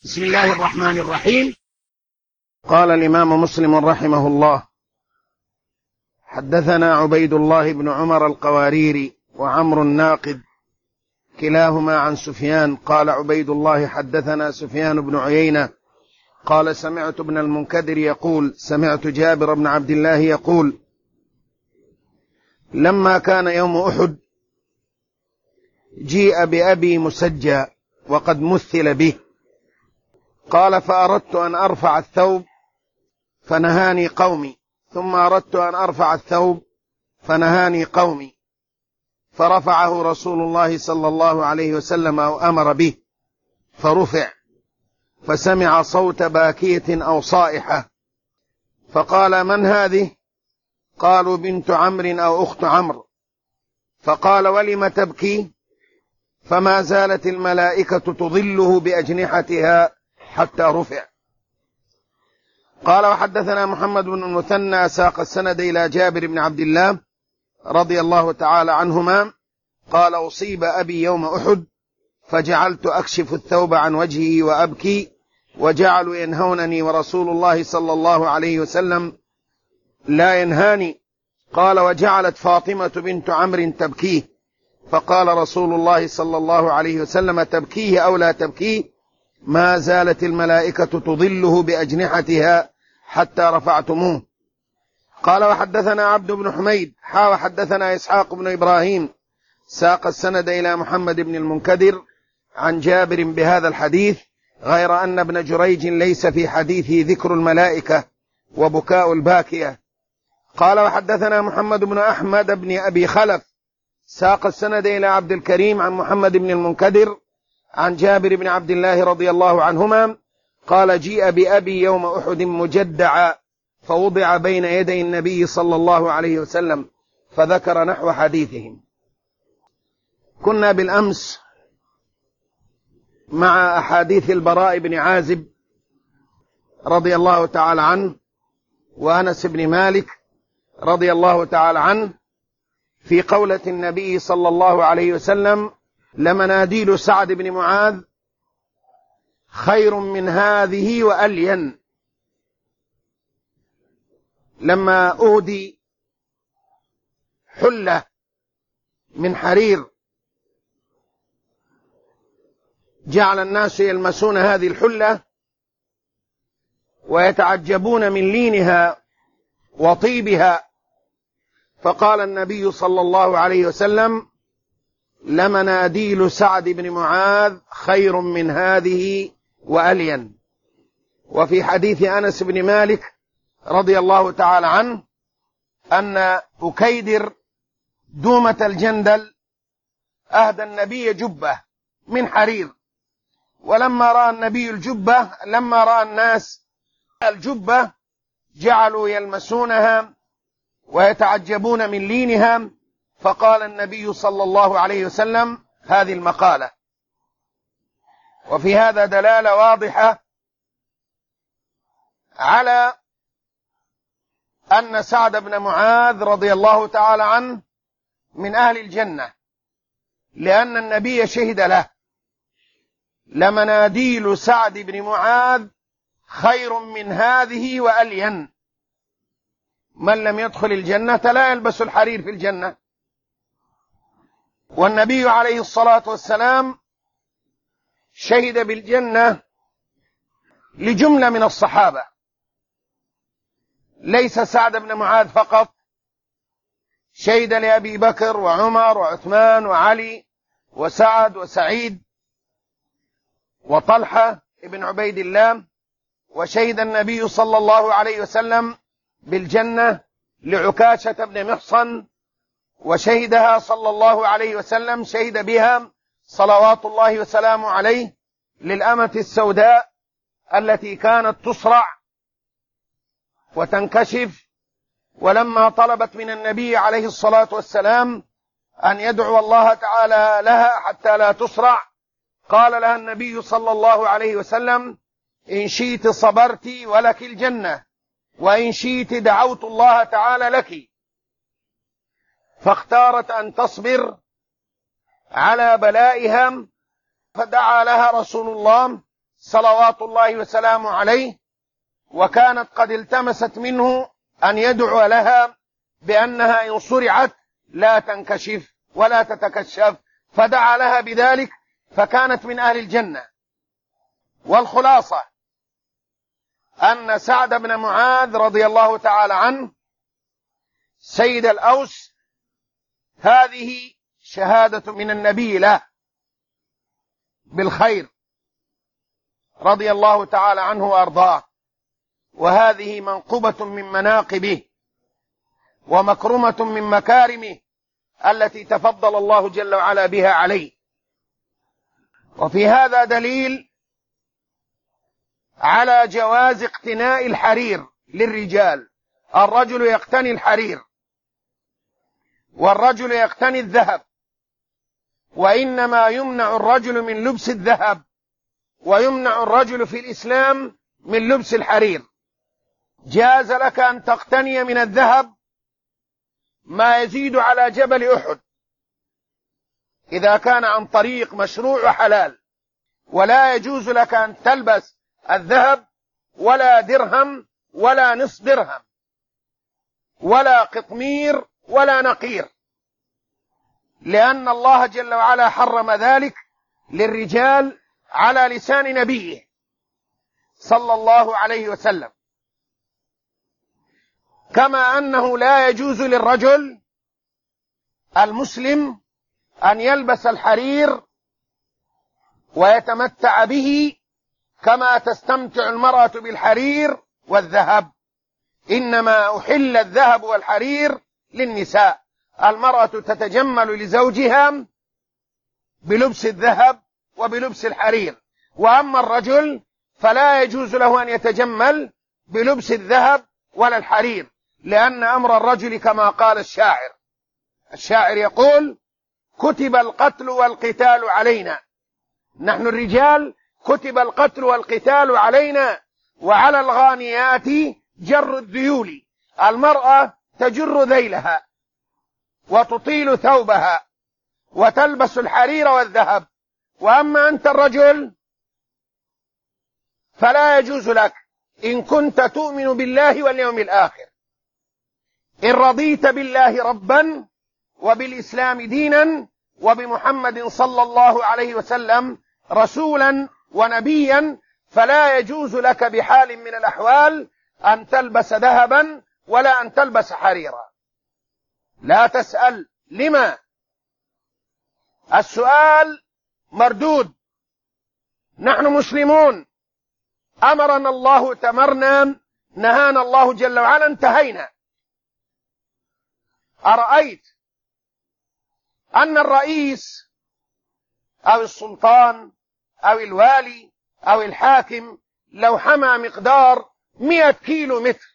بسم الله الرحمن الرحيم. قال الإمام مسلم رحمه الله: حدثنا عبيد الله بن عمر القواريري وعمرو الناقد كلاهما عن سفيان. قال عبيد الله: حدثنا سفيان بن عيينة قال: سمعت ابن المنكدر يقول: سمعت جابر بن عبد الله يقول: لما كان يوم أحد جيء بأبي مسجى وقد مثل به. قال: فأردت أن أرفع الثوب فنهاني قومي، ثم أردت أن أرفع الثوب فنهاني قومي، فرفعه رسول الله صلى الله عليه وسلم أو أمر به فرفع، فسمع صوت باكية أو صائحة، فقال: من هذه؟ قالوا: بنت عمرو أو أخت عمرو. فقال: ولم تبكي؟ فما زالت الملائكة تظله بأجنحتها حتى رفع. قال: وحدثنا محمد بن المثنى ساق السند إلى جابر بن عبد الله رضي الله تعالى عنهما قال: أصيب أبي يوم أحد فجعلت أكشف الثوب عن وجهه وأبكي، وجعلوا ينهونني ورسول الله صلى الله عليه وسلم لا ينهاني. قال: وجعلت فاطمة بنت عمرو تبكيه، فقال رسول الله صلى الله عليه وسلم: تبكيه أو لا تبكيه، ما زالت الملائكة تظله بأجنحتها حتى رفعتموه. قال: وحدثنا عبد بن حميد وحدثنا إسحاق بن إبراهيم ساق السند إلى محمد بن المنكدر عن جابر بهذا الحديث، غير أن ابن جريج ليس في حديثه ذكر الملائكة وبكاء الباكية. قال: وحدثنا محمد بن أحمد بن أبي خلف ساق السند إلى عبد الكريم عن محمد بن المنكدر عن جابر بن عبد الله رضي الله عنهما قال: جيء بأبي يوم أحد مجدعا فوضع بين يدي النبي صلى الله عليه وسلم، فذكر نحو حديثهم. كنا بالأمس مع أحاديث البراء بن عازب رضي الله تعالى عنه وأنس بن مالك رضي الله تعالى عنه في قولة النبي صلى الله عليه وسلم: لمناديل سعد بن معاذ خير من هذه وألين. لما أهدي حلة من حرير جعل الناس يلمسون هذه الحلة ويتعجبون من لينها وطيبها، فقال النبي صلى الله عليه وسلم: لمناديل سعد بن معاذ خير من هذه وألين. وفي حديث أنس بن مالك رضي الله تعالى عنه أن أكيدر دومة الجندل أهدى النبي جبة من حرير، ولما رأى النبي الجبة لما رأى الناس الجبة جعلوا يلمسونها ويتعجبون من لينها، فقال النبي صلى الله عليه وسلم هذه المقالة. وفي هذا دلالة واضحة على أن سعد بن معاذ رضي الله تعالى عنه من أهل الجنة، لأن النبي شهد له: لمناديل سعد بن معاذ خير من هذه وألين. من لم يدخل الجنة لا يلبس الحرير في الجنة. والنبي عليه الصلاة والسلام شهد بالجنة لجملة من الصحابة، ليس سعد بن معاذ فقط، شهد لأبي بكر وعمر وعثمان وعلي وسعد وسعيد وطلحة ابن عبيد الله. وشهد النبي صلى الله عليه وسلم بالجنة لعكاشة بن محصن، وشهدها صلى الله عليه وسلم، شهد بها صلوات الله وسلامه عليه للأمة السوداء التي كانت تصرع وتنكشف، ولما طلبت من النبي عليه الصلاة والسلام أن يدعو الله تعالى لها حتى لا تصرع، قال لها النبي صلى الله عليه وسلم: إن شئت صبرت ولك الجنة، وإن شئت دعوت الله تعالى لك. فاختارت أن تصبر على بلائها، فدعا لها رسول الله صلوات الله وسلامه عليه، وكانت قد التمست منه أن يدعو لها بأنها إن صرعت لا تنكشف ولا تتكشف، فدعا لها بذلك فكانت من أهل الجنة. والخلاصة أن سعد بن معاذ رضي الله تعالى عنه سيد الأوس هذه شهادة من النبي له بالخير رضي الله تعالى عنه وأرضاه، وهذه منقبة من مناقبه ومكرمة من مكارمه التي تفضل الله جل وعلا بها عليه. وفي هذا دليل على جواز اقتناء الحرير للرجال، الرجل يقتني الحرير والرجل يقتني الذهب، وإنما يمنع الرجل من لبس الذهب ويمنع الرجل في الإسلام من لبس الحرير. جاز لك أن تقتني من الذهب ما يزيد على جبل أحد إذا كان عن طريق مشروع وحلال، ولا يجوز لك أن تلبس الذهب ولا درهم ولا نصف درهم ولا قطمير ولا نقير، لأن الله جل وعلا حرم ذلك للرجال على لسان نبيه صلى الله عليه وسلم. كما أنه لا يجوز للرجل المسلم أن يلبس الحرير ويتمتع به كما تستمتع المرأة بالحرير والذهب، إنما أحل الذهب والحرير للنساء. المرأة تتجمل لزوجها بلبس الذهب وبلبس الحرير، وأما الرجل فلا يجوز له أن يتجمل بلبس الذهب ولا الحرير، لأن أمر الرجل كما قال الشاعر يقول: كتب القتل والقتال علينا، نحن الرجال كتب القتل والقتال علينا، وعلى الغانيات جر الذيول، المرأة تجر ذيلها وتطيل ثوبها وتلبس الحرير والذهب، وأما أنت الرجل فلا يجوز لك إن كنت تؤمن بالله واليوم الآخر، إن رضيت بالله ربا وبالإسلام دينا وبمحمد صلى الله عليه وسلم رسولا ونبيا، فلا يجوز لك بحال من الأحوال أن تلبس ذهبا ولا أن تلبس حريرا. لا تسأل لما، السؤال مردود. نحن مسلمون، أمرنا الله تمرنا، نهانا الله جل وعلا انتهينا. أرأيت أن الرئيس أو السلطان أو الوالي أو الحاكم لو حمى مقدار 100 كيلو متر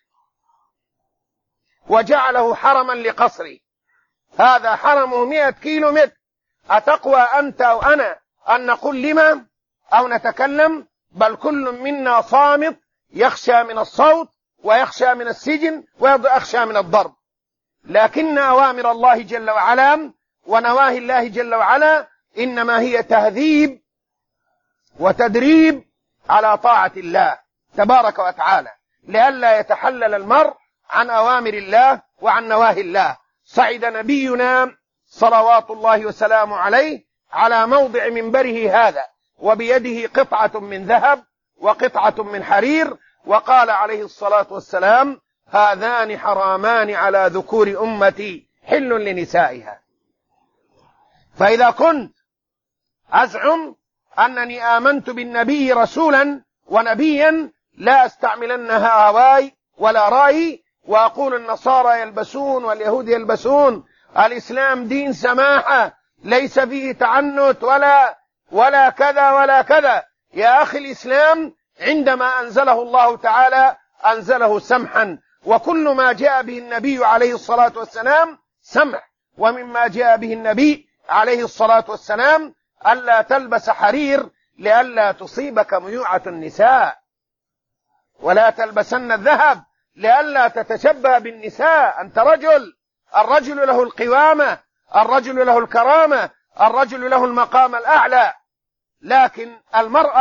وجعله حرما لقصره، هذا حرمه 100 كيلو متر، أتقوى أنت أو أنا أن نقول لما أو نتكلم؟ بل كل منا صامت، يخشى من الصوت ويخشى من السجن ويخشى من الضرب. لكن أوامر الله جل وعلا ونواهي الله جل وعلا إنما هي تهذيب وتدريب على طاعة الله تبارك وتعالى، لئلا يتحلل المرء عن أوامر الله وعن نواهي الله. صعد نبينا صلوات الله وسلامه عليه على موضع منبره هذا وبيده قطعة من ذهب وقطعة من حرير، وقال عليه الصلاة والسلام: هذان حرامان على ذكور أمتي حل لنسائها. فإذا كنت أزعم أنني آمنت بالنبي رسولا ونبيا لا أستعملن هواي ولا رأي وأقول النصارى يلبسون واليهود يلبسون، الإسلام دين سماحة ليس فيه تعنت ولا كذا ولا كذا. يا أخي، الإسلام عندما أنزله الله تعالى أنزله سمحا، وكل ما جاء به النبي عليه الصلاة والسلام سمح. ومما جاء به النبي عليه الصلاة والسلام ألا تلبس حرير لئلا تصيبك ميوعة النساء، ولا تلبسن الذهب لئلا تتشبه بالنساء. أنت رجل، الرجل له القوامة، الرجل له الكرامة، الرجل له المقام الأعلى، لكن المرأة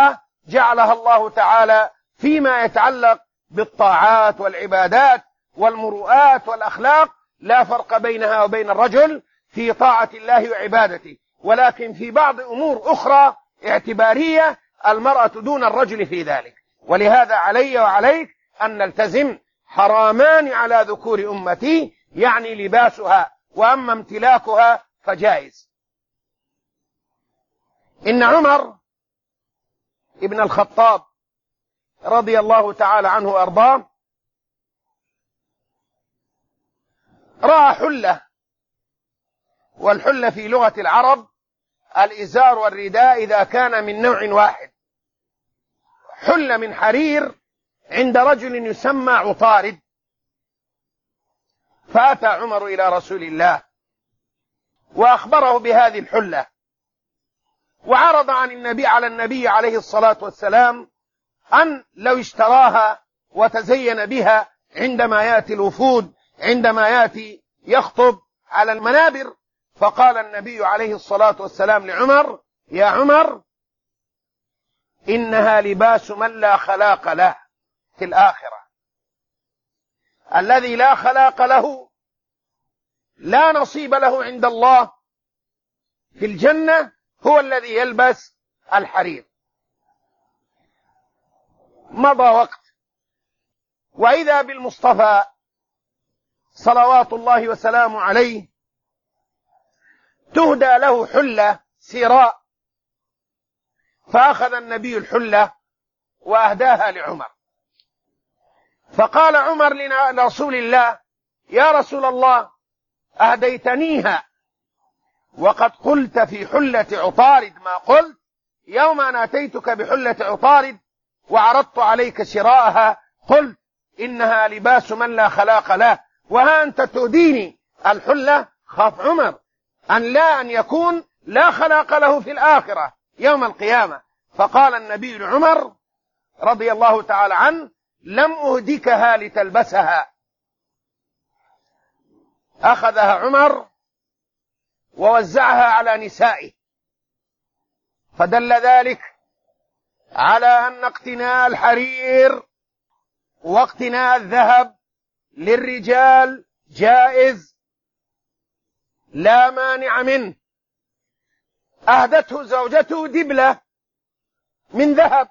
جعلها الله تعالى فيما يتعلق بالطاعات والعبادات والمروءات والأخلاق لا فرق بينها وبين الرجل في طاعة الله وعبادته، ولكن في بعض أمور أخرى اعتبارية المرأة دون الرجل في ذلك. ولهذا علي وعليك أن نلتزم حرامان على ذكور أمتي، يعني لباسها، وأما امتلاكها فجائز. إن عمر ابن الخطاب رضي الله تعالى عنه وأرضاه رأى حلة، والحلة في لغة العرب الإزار والرداء إذا كان من نوع واحد، حلة من حرير عند رجل يسمى عطارد. فأتى عمر إلى رسول الله وأخبره بهذه الحلة، وعرض على النبي عليه الصلاة والسلام أن لو اشتراها وتزين بها عندما يأتي الوفود، عندما يأتي يخطب على المنابر. فقال النبي عليه الصلاة والسلام لعمر: يا عمر، إنها لباس من لا خلاق له في الآخرة. الذي لا خلاق له لا نصيب له عند الله في الجنة هو الذي يلبس الحرير. مضى وقت، وإذا بالمصطفى صلوات الله وسلامه عليه تهدى له حلة سيراء، فأخذ النبي الحلة وأهداها لعمر. فقال عمر لرسول الله: يا رسول الله، أهديتنيها وقد قلت في حلة عطارد ما قلت يوم أن أتيتك بحلة عطارد وعرضت عليك شراءها، قلت إنها لباس من لا خلاق له، وها أنت تهديني الحلة. خاف عمر أن يكون لا خلاق له في الآخرة يوم القيامة. فقال النبي لعمر رضي الله تعالى عنه: لم أهدكها لتلبسها. أخذها عمر ووزعها على نسائه، فدل ذلك على أن اقتناء الحرير واقتناء الذهب للرجال جائز لا مانع منه. أهدته زوجته دبلة من ذهب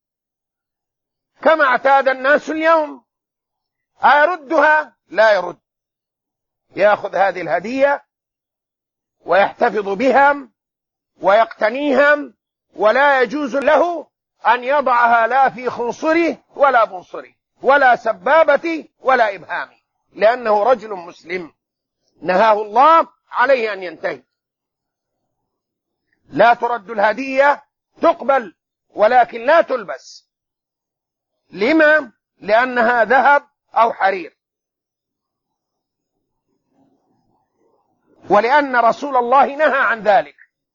كما اعتاد الناس اليوم، أيردها؟ لا يرد، يأخذ هذه الهدية ويحتفظ بها ويقتنيها، ولا يجوز له أن يضعها لا في خنصره ولا بنصره ولا سبابة ولا إبهام، لأنه رجل مسلم نهاه الله عليه أن ينتهي. لا ترد الهدية، تقبل ولكن لا تلبس. لما؟ لأنها ذهب أو حرير، ولأن رسول الله نهى عن ذلك.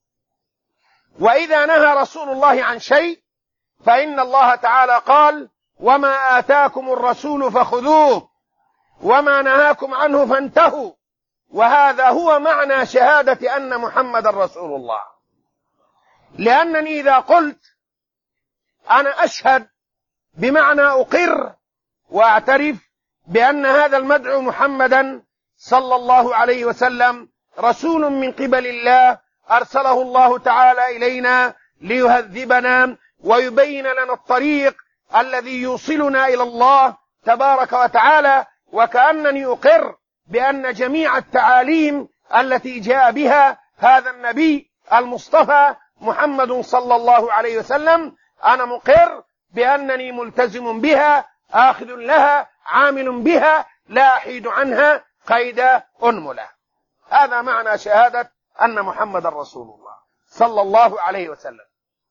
وإذا نهى رسول الله عن شيء فإن الله تعالى قال: وما آتاكم الرسول فخذوه وما نهاكم عنه فانتهوا. وهذا هو معنى شهادة أن محمد رسول الله. لأنني إذا قلت أنا أشهد بمعنى أقر وأعترف بأن هذا المدعو محمدا صلى الله عليه وسلم رسول من قبل الله، أرسله الله تعالى إلينا ليهذبنا ويبين لنا الطريق الذي يوصلنا إلى الله تبارك وتعالى، وكأنني أقر بأن جميع التعاليم التي جاء بها هذا النبي المصطفى محمد صلى الله عليه وسلم أنا مقر بأنني ملتزم بها، آخذ لها، عامل بها، لا أحيد عنها قيد أنملة. هذا معنى شهادة أن محمد رسول الله صلى الله عليه وسلم.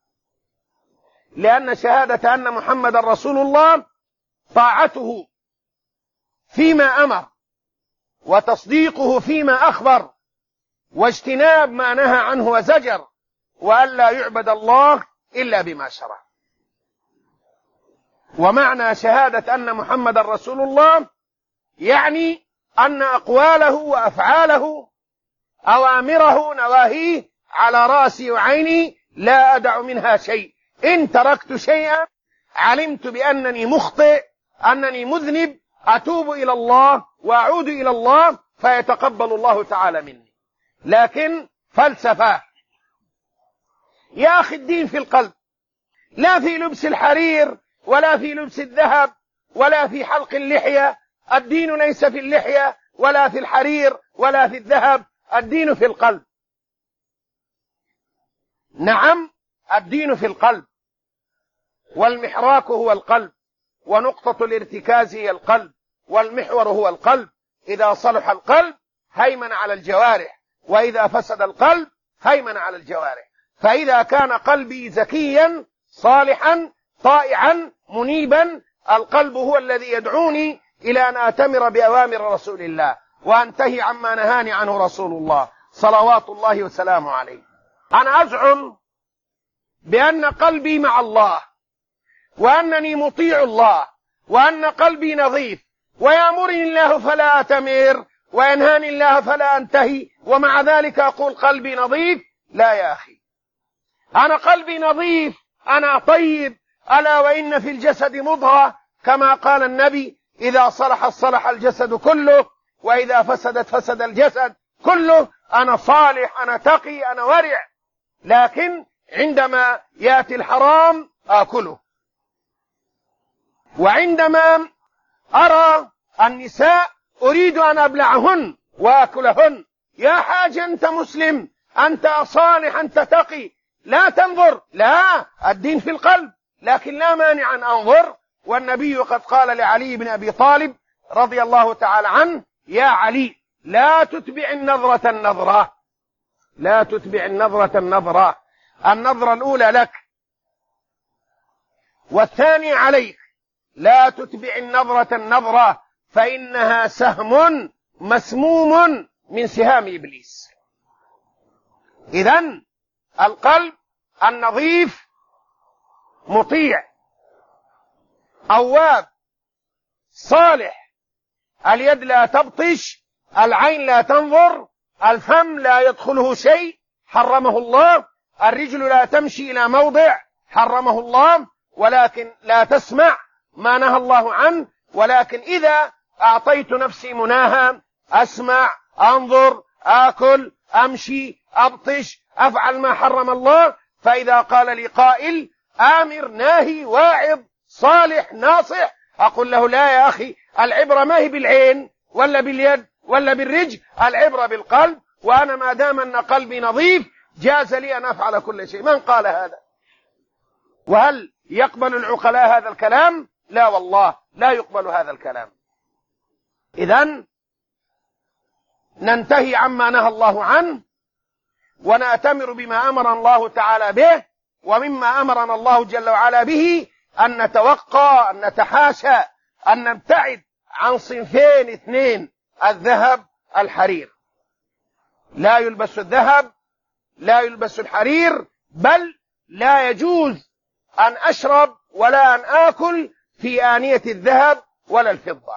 لأن شهادة أن محمد رسول الله طاعته فيما أمر وتصديقه فيما أخبر واجتناب ما نهى عنه وزجر، وألا يعبد الله إلا بما شرع. ومعنى شهادة أن محمد رسول الله يعني أن أقواله وأفعاله أوامره نواهيه على رأسي وعيني لا أدع منها شيء، إن تركت شيئا علمت بأنني مخطئ، أنني مذنب، أتوب إلى الله وأعود إلى الله فيتقبل الله تعالى مني. لكن فلسفة يا أخي، الدين في القلب، لا في لبس الحرير ولا في لبس الذهب ولا في حلق اللحية. الدين ليس في اللحية ولا في الحرير ولا في الذهب، الدين في القلب. نعم، الدين في القلب، والمحراك هو القلب، ونقطة الارتكاز هي القلب، والمحور هو القلب. إذا صلح القلب هيمن على الجوارح، وإذا فسد القلب هيمن على الجوارح. فإذا كان قلبي زكيا صالحا طائعا منيبا، القلب هو الذي يدعوني إلى أن آتمر بأوامر رسول الله وأنتهي عما نهاني عنه رسول الله صلوات الله وسلامه عليه. أنا أزعم بأن قلبي مع الله، وأنني مطيع الله، وأن قلبي نظيف، ويأمرني الله فلا أتمر وينهاني الله فلا أنتهي، ومع ذلك أقول قلبي نظيف. لا يا أخي، أنا قلبي نظيف، أنا طيب. ألا وإن في الجسد مضغة، كما قال النبي: إذا صلح صلح الجسد كله، وإذا فسدت فسد الجسد كله. أنا صالح، أنا تقي، أنا ورع، لكن عندما يأتي الحرام آكله. وعندما أرى النساء أريد أن أبلعهن وأكلهن. يا حاج، أنت مسلم، أنت صالح، أنت تقي، لا تنظر. لا، الدين في القلب، لكن لا مانع أن أنظر. والنبي قد قال لعلي بن أبي طالب رضي الله تعالى عنه: يا علي، لا تتبع النظرة النظرة، لا تتبع النظرة النظرة. النظرة الأولى لك والثانية عليك، لا تتبع النظرة النظرة، فإنها سهم مسموم من سهام إبليس. إذن القلب النظيف مطيع، أواب، صالح. اليد لا تبطش، العين لا تنظر، الفم لا يدخله شيء حرمه الله، الرجل لا تمشي إلى موضع حرمه الله، ولكن لا تسمع ما نهى الله عنه. ولكن إذا أعطيت نفسي مناها، أسمع، أنظر، آكل، أمشي، أبطش، أفعل ما حرم الله. فإذا قال لي قائل: آمر، ناهي، واعظ، صالح، ناصح، أقول له: لا يا أخي، العبرة ما هي بالعين ولا باليد ولا بالرجل، العبرة بالقلب. وأنا ما دام أن قلبي نظيف جاز لي أن أفعل كل شيء. من قال هذا؟ وهل يقبل العقلاء هذا الكلام؟ لا والله، لا يقبل هذا الكلام. إذن ننتهي عما نهى الله عنه، ونأتمر بما أمر الله تعالى به. ومما أمرنا الله جل وعلا به أن نتوقى، أن نتحاشى، أن نبتعد عن صنفين اثنين: الذهب، الحرير. لا يلبس الذهب، لا يلبس الحرير، بل لا يجوز أن أشرب ولا أن آكل في آنية الذهب ولا الفضة،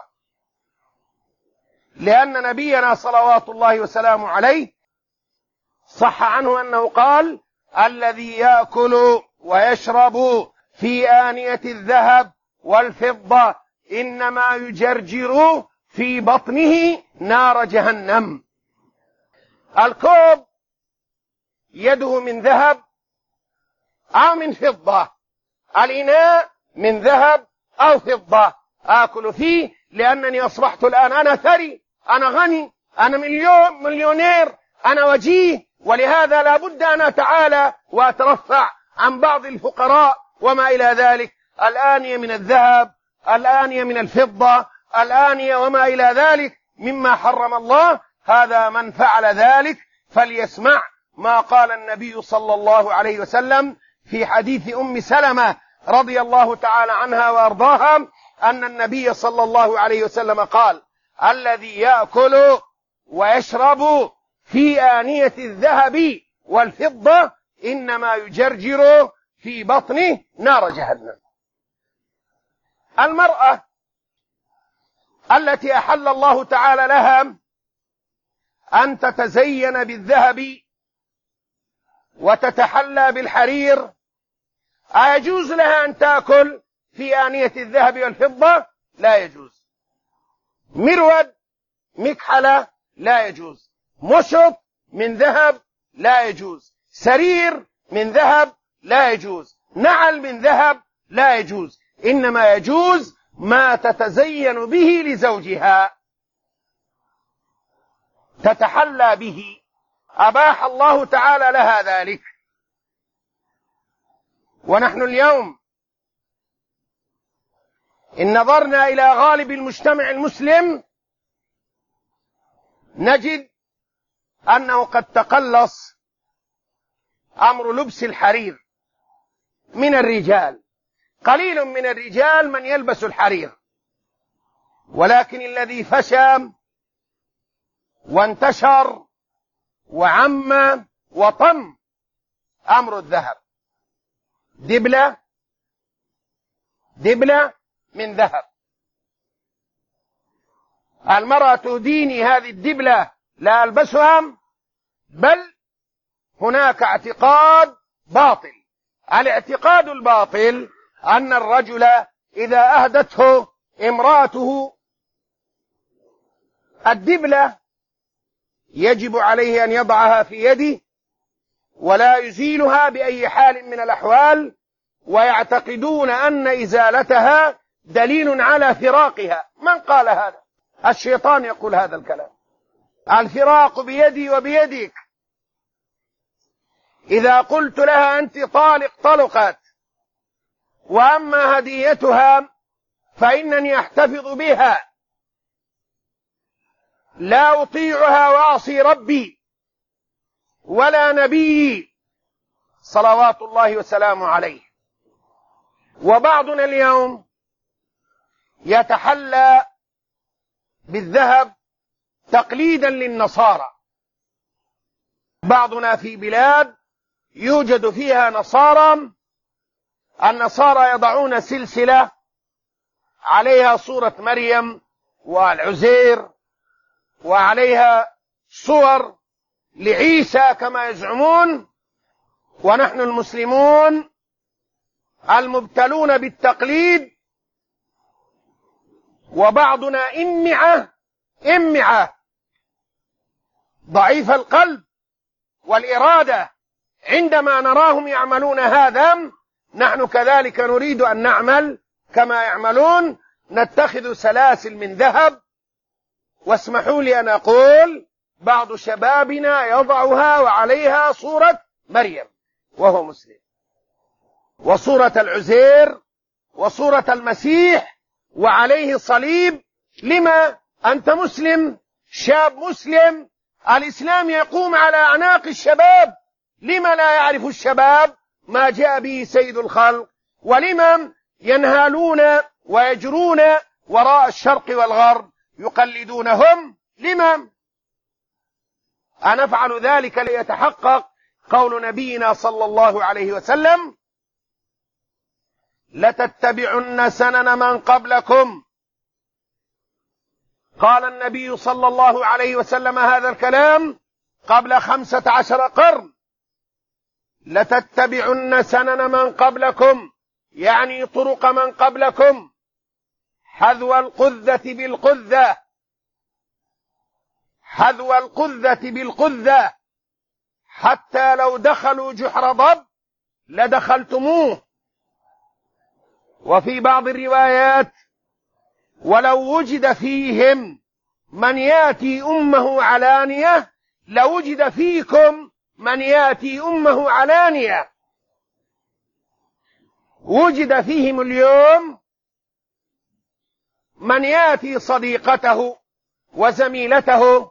لأن نبينا صلوات الله وسلامه عليه صح عنه أنه قال: الذي يأكل ويشرب في آنية الذهب والفضة إنما يجرجر في بطنه نار جهنم. الكوب يده من ذهب أو من فضة، الإناء من ذهب أو فضة، آكل فيه لأنني أصبحت الآن أنا ثري، أنا غني، أنا مليونير، أنا وجيه، ولهذا لا بد أن أتعالى وأترفع عن بعض الفقراء وما إلى ذلك. الآنية من الذهب، الآنية من الفضة، الآنية وما إلى ذلك مما حرم الله. هذا من فعل ذلك فليسمع ما قال النبي صلى الله عليه وسلم في حديث أم سلمة رضي الله تعالى عنها وأرضاها، أن النبي صلى الله عليه وسلم قال: الذي يأكل ويشرب في آنية الذهب والفضة إنما يجرجر في بطنه نار جهنم. المرأة التي أحل الله تعالى لها أن تتزين بالذهب وتتحلى بالحرير أيجوز لها أن تأكل في آنية الذهب والفضة؟ لا يجوز. مرود، مكحلة، لا يجوز. مشط من ذهب لا يجوز. سرير من ذهب لا يجوز. نعل من ذهب لا يجوز. إنما يجوز ما تتزين به لزوجها، تتحلى به، أباح الله تعالى لها ذلك. ونحن اليوم إن نظرنا إلى غالب المجتمع المسلم نجد أنه قد تقلص أمر لبس الحرير من الرجال. قليل من الرجال من يلبس الحرير، ولكن الذي فشى وانتشر وعم وطم أمر الذهب. دبلة من ذهب. المرأة تهديني هذه الدبلة لا ألبسها، بل هناك اعتقاد باطل. الاعتقاد الباطل أن الرجل إذا أهدته امرأته الدبلة يجب عليه أن يضعها في يده ولا يزيلها بأي حال من الأحوال، ويعتقدون أن إزالتها دليل على فراقها. من قال هذا؟ الشيطان يقول هذا الكلام. الفراق بيدي وبيدك. إذا قلت لها أنت طالق طلقت، وأما هديتها فإنني أحتفظ بها، لا أطيعها وأعصي ربي ولا نبي صلوات الله وسلامه عليه. وبعضنا اليوم يتحلى بالذهب تقليدا للنصارى. بعضنا في بلاد يوجد فيها نصارى، النصارى يضعون سلسلة عليها صورة مريم والعزير وعليها صور لعيسى كما يزعمون، ونحن المسلمون المبتلون بالتقليد وبعضنا إمعة ضعيف القلب والإرادة، عندما نراهم يعملون هذا نحن كذلك نريد أن نعمل كما يعملون، نتخذ سلاسل من ذهب. واسمحوا لي أن أقول بعض شبابنا يضعها وعليها صورة مريم وهو مسلم، وصورة العزير وصورة المسيح وعليه صليب. لما؟ أنت مسلم، شاب مسلم، الإسلام يقوم على أعناق الشباب. لما لا يعرف الشباب ما جاء به سيد الخلق؟ ولما ينهالون ويجرون وراء الشرق والغرب يقلدونهم؟ لما؟ أنفعل ذلك ليتحقق قول نبينا صلى الله عليه وسلم: لتتبعن سنن من قبلكم. قال النبي صلى الله عليه وسلم هذا الكلام قبل 15 قرن. لتتبعن سنن من قبلكم، يعني طرق من قبلكم، حذو القذة بالقذة، حذو القذة بالقذة، حتى لو دخلوا جحر ضب لدخلتموه. وفي بعض الروايات: ولو وجد فيهم من ياتي أمه علانية لوجد فيكم من ياتي أمه علانية. وجد فيهم اليوم من ياتي صديقته وزميلته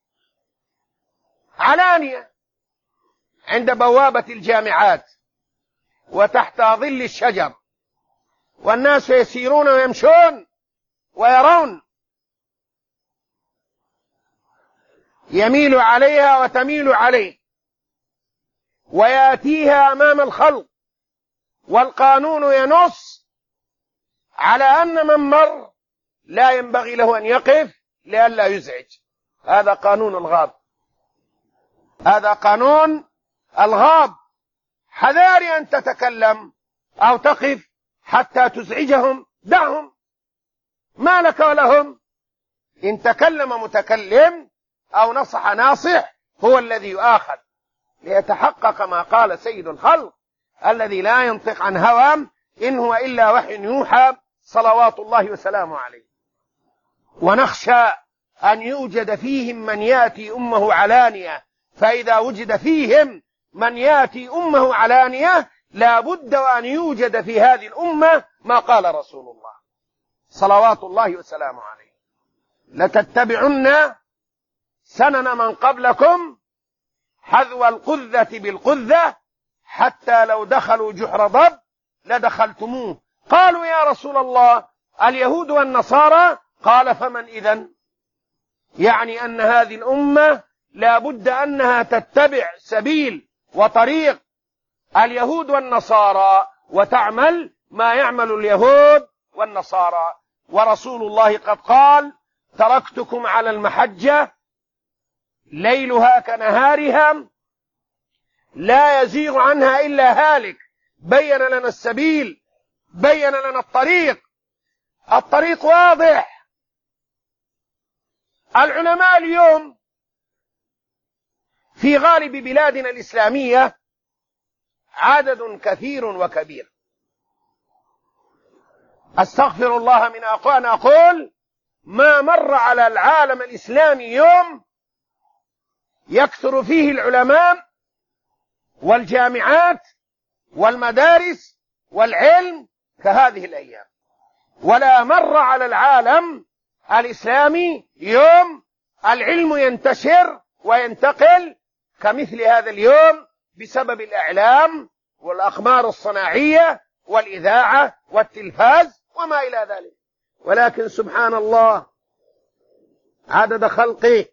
علانية عند بوابة الجامعات وتحت ظل الشجر، والناس يسيرون ويمشون ويرون، يميل عليها وتميل عليه، ويأتيها أمام الخلق، والقانون ينص على أن من مر لا ينبغي له أن يقف لئلا يزعج. هذا قانون الغاب، هذا قانون الغاب. حذاري أن تتكلم أو تقف حتى تزعجهم، دعهم، ما لك ولهم. إن تكلم متكلم أو نصح ناصح هو الذي يؤاخذ، ليتحقق ما قال سيد الخلق الذي لا ينطق عن هوى إن هو إلا وحي يوحى صلوات الله وسلامه عليه. ونخشى أن يوجد فيهم من يأتي أمه علانية، فإذا وجد فيهم من يأتي أمه علانية لا بد أن يوجد في هذه الأمة ما قال رسول الله صلوات الله وسلامه عليه: لتتبعن سنن من قبلكم حذو القذة بالقذة حتى لو دخلوا جحر ضب لدخلتموه. قالوا يا رسول الله اليهود والنصارى؟ قال فمن إذن؟ يعني أن هذه الأمة لا بد أنها تتبع سبيل وطريق اليهود والنصارى وتعمل ما يعمل اليهود والنصارى. ورسول الله قد قال: تركتكم على المحجة ليلها كنهارها لا يزيغ عنها إلا هالك. بين لنا السبيل، بين لنا الطريق واضح. العلماء اليوم في غالب بلادنا الإسلامية عدد كثير وكبير. أستغفر الله من أن أقول ما مر على العالم الإسلامي يوم يكثر فيه العلماء والجامعات والمدارس والعلم كهذه الأيام، ولا مر على العالم الإسلامي يوم العلم ينتشر وينتقل كمثل هذا اليوم بسبب الإعلام والأقمار الصناعية والإذاعة والتلفاز وما إلى ذلك. ولكن سبحان الله، عدد خلقه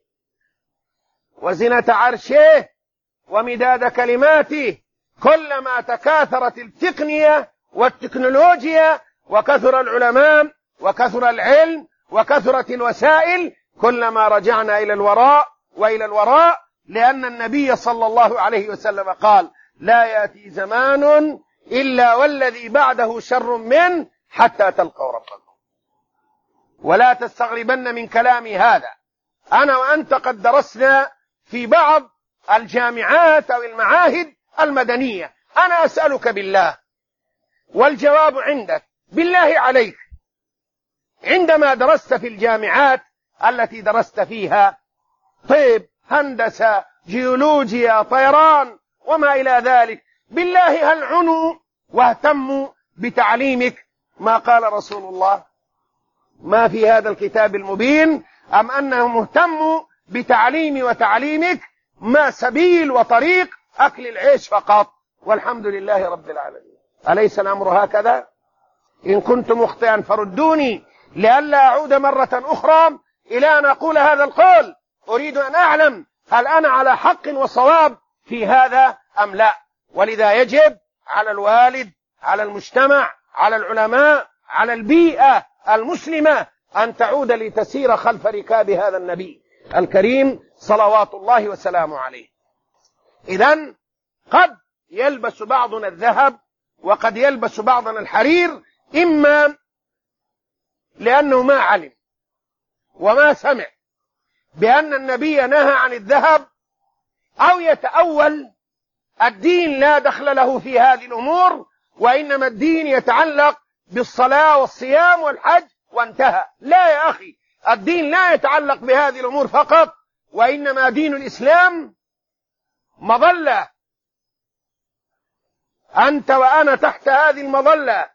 وزنة عرشه ومداد كلماته، كلما تكاثرت التقنية والتكنولوجيا وكثر العلماء وكثر العلم وكثرت الوسائل، كلما رجعنا إلى الوراء وإلى الوراء، لأن النبي صلى الله عليه وسلم قال: لا يأتي زمان إلا والذي بعده شر منه حتى تلقوا ربكم. ولا تستغربن من كلامي هذا، أنا وأنت قد درسنا في بعض الجامعات أو المعاهد المدنية. أنا أسألك بالله والجواب عندك، بالله عليك، عندما درست في الجامعات التي درست فيها طب، هندسة، جيولوجيا، طيران وما إلى ذلك، بالله هل عنوا واهتموا بتعليمك ما قال رسول الله ما في هذا الكتاب المبين، أم أنهم اهتموا بتعليمي وتعليمك ما سبيل وطريق أكل العيش فقط؟ والحمد لله رب العالمين. أليس الأمر هكذا؟ إن كنت مخطئا فردوني لئلا أعود مرة أخرى إلى أن أقول هذا القول. أريد أن أعلم هل أنا على حق وصواب في هذا أم لا. ولذا يجب على الوالد، على المجتمع، على العلماء، على البيئة المسلمة أن تعود لتسير خلف ركاب هذا النبي الكريم صلوات الله وسلامه عليه. إذن قد يلبس بعضنا الذهب وقد يلبس بعضنا الحرير، إما لأنه ما علم وما سمع بأن النبي نهى عن الذهب، أو يتأول الدين لا دخل له في هذه الأمور، وإنما الدين يتعلق بالصلاة والصيام والحج وانتهى. لا يا أخي، الدين لا يتعلق بهذه الأمور فقط، وإنما دين الإسلام مظلة، أنت وأنا تحت هذه المظلة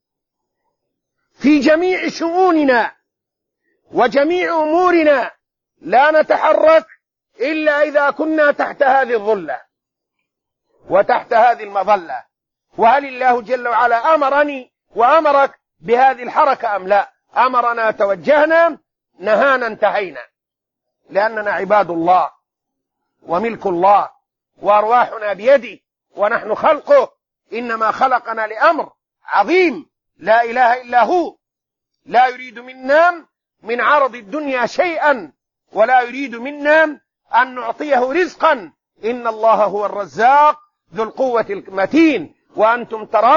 في جميع شؤوننا وجميع أمورنا، لا نتحرك إلا إذا كنا تحت هذه الظلة وتحت هذه المظلة. وهل الله جل وعلا أمرني وأمرك بهذه الحركة أم لا؟ أمرنا توجهنا، نهانا انتهينا، لأننا عباد الله وملك الله وأرواحنا بيده ونحن خلقه، إنما خلقنا لأمر عظيم لا إله إلا هو، لا يريد منا من عرض الدنيا شيئا، ولا يريد منا أن نعطيه رزقا. إن الله هو الرزاق ذو القوة المتين، وأنتم ترون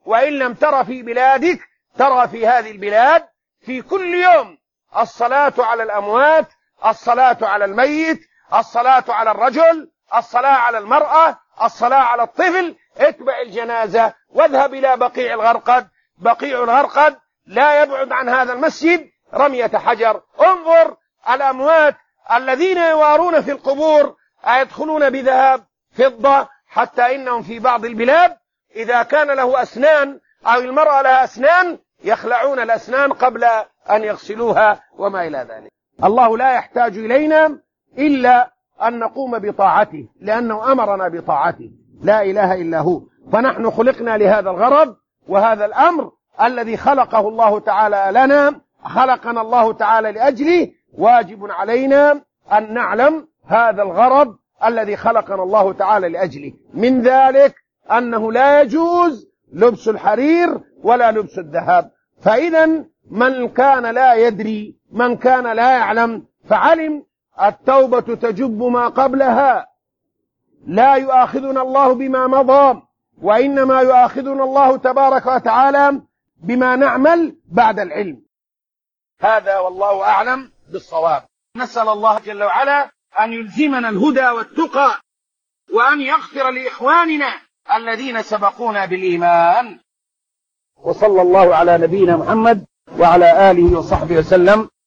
وإن لم ترى في بلادك ترى في هذه البلاد في كل يوم الصلاة على الأموات، الصلاة على الميت، الصلاة على الرجل، الصلاة على المرأة، الصلاة على الطفل. اتبع الجنازة واذهب إلى بقيع الغرقد. بقيع الغرقد لا يبعد عن هذا المسجد رمية حجر. انظر الأموات الذين يوارون في القبور أيدخلون بذهب فضة، حتى إنهم في بعض البلاد إذا كان له أسنان أو المرأة لها أسنان يخلعون الأسنان قبل أن يغسلوها وما إلى ذلك. الله لا يحتاج إلينا إلا أن نقوم بطاعته، لأنه أمرنا بطاعته، لا إله إلا هو. فنحن خلقنا لهذا الغرض، وهذا الأمر الذي خلقه الله تعالى لنا، خلقنا الله تعالى لأجله، واجب علينا أن نعلم هذا الغرض الذي خلقنا الله تعالى لأجله. من ذلك أنه لا يجوز لبس الحرير ولا لبس الذهب. فإذا من كان لا يدري، من كان لا يعلم، فعلم التوبة تجب ما قبلها. لا يؤاخذنا الله بما مضى، وإنما يؤاخذنا الله تبارك وتعالى بما نعمل بعد العلم. هذا والله أعلم بالصواب. نسأل الله جل وعلا أن يلزمنا الهدى والتقى، وأن يغفر لإخواننا الذين سبقونا بالإيمان. وصلى الله على نبينا محمد وعلى آله وصحبه وسلم.